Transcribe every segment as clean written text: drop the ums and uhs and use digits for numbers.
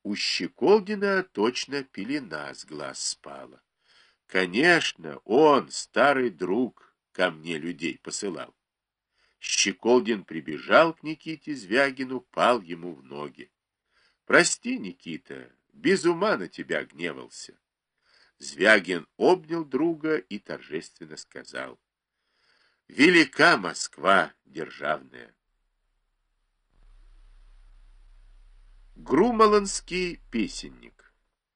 У Щеколдина точно пелена с глаз спала. Конечно, он, старый друг, ко мне людей посылал. Щеколдин прибежал к Никите Звягину, пал ему в ноги. Прости, Никита, без ума на тебя гневался. Звягин обнял друга и торжественно сказал: велика Москва державная. Грумоланский песенник.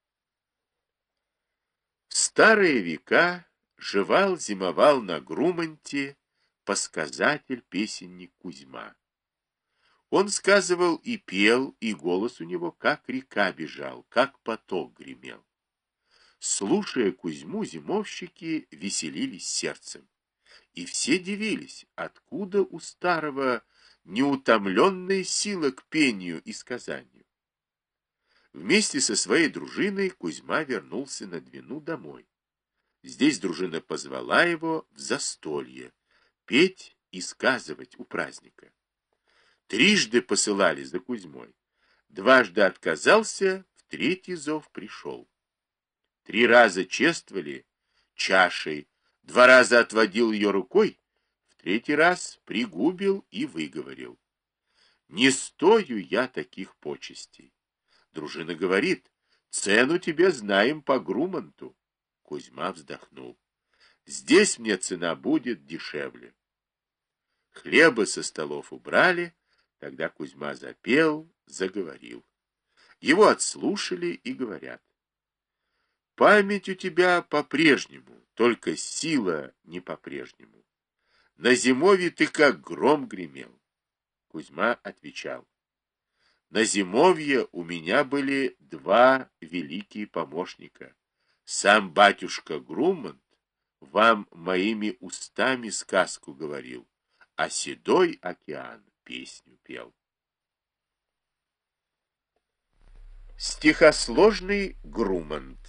В старые века жевал-зимовал на Грумонте посказатель-песенник Кузьма. Он сказывал и пел, и голос у него, как река бежал, как поток гремел. Слушая Кузьму, зимовщики веселились сердцем. И все дивились, откуда у старого неутомленная сила к пению и сказанию. Вместе со своей дружиной Кузьма вернулся на Двину домой. Здесь дружина позвала его в застолье, петь и сказывать у праздника. Трижды посылали за Кузьмой. Дважды отказался, в третий зов пришел. 3 раза чествовали чашей, 2 раза отводил ее рукой, в 3-й раз пригубил и выговорил: не стою я таких почестей. Дружина говорит: цену тебе знаем по Грумонту. Кузьма вздохнул: здесь мне цена будет дешевле. Хлеба со столов убрали, тогда Кузьма запел, заговорил. Его отслушали и говорят: память у тебя по-прежнему, только сила не по-прежнему. На зимовье ты как гром гремел. Кузьма отвечал: на зимовье у меня были 2 великие помощника. Сам батюшка Грумонт вам моими устами сказку говорил, а седой океан песню пел. Стихосложный Грумонт.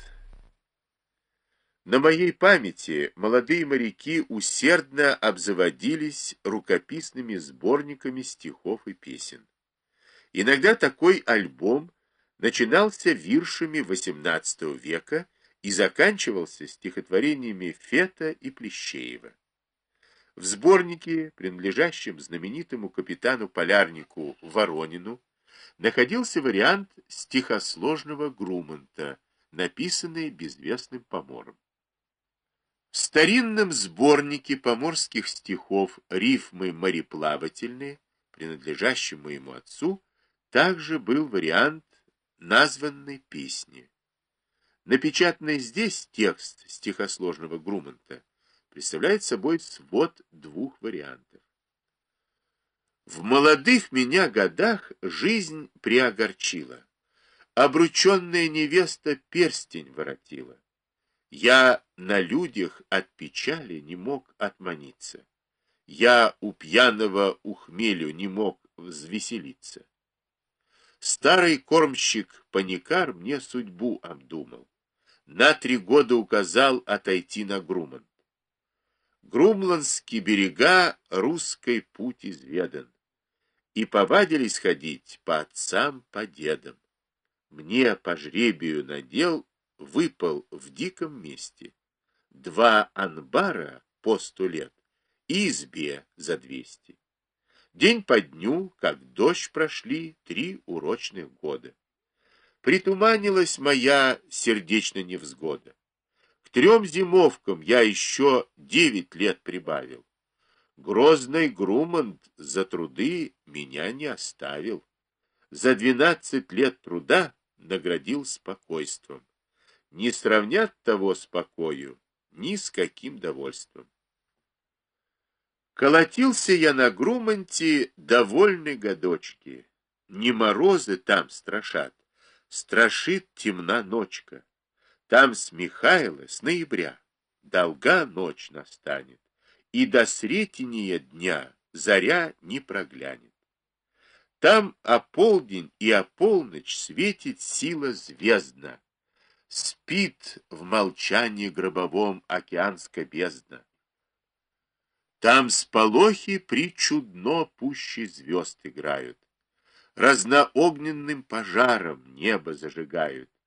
На моей памяти молодые моряки усердно обзаводились рукописными сборниками стихов и песен. Иногда такой альбом начинался виршами XVIII века и заканчивался стихотворениями Фета и Плещеева. В сборнике, принадлежащем знаменитому капитану-полярнику Воронину, находился вариант стихосложного Грумонта, написанный безвестным помором. В старинном сборнике поморских стихов «Рифмы мореплавательные», принадлежащем моему отцу, также был вариант названной песни. Напечатанный здесь текст стихосложного Грумонта представляет собой свод 2 вариантов. В молодых меня годах жизнь приогорчила. Обрученная невеста перстень воротила. Я на людях от печали не мог отманиться. Я у пьяного ухмелю не мог взвеселиться. Старый кормщик Паникар мне судьбу обдумал. На 3 года указал отойти на Грумонт. Грумландские берега русской путь изведан. И повадились ходить по отцам, по дедам. Мне по жребию надел выпал в диком месте 2 анбара по 100 лет и избе за 200. День по дню, как дождь, прошли 3 урочных года. Притуманилась моя сердечная невзгода. К 3 зимовкам я еще 9 лет прибавил. Грозный Грумонт за труды меня не оставил. За 12 лет труда наградил спокойством. Не сравнят того спокою ни с каким довольством. Колотился я на Грумонте довольны годочки. Не морозы там страшат, страшит темна ночка. Там с Михайла, с ноября, долга ночь настанет, и до сретения дня заря не проглянет. Там о полдень и о полночь светит сила звездна. Спит в молчании гробовом океанская бездна. Там сполохи причудно пуще звезд играют. разноогненным пожаром небо зажигают.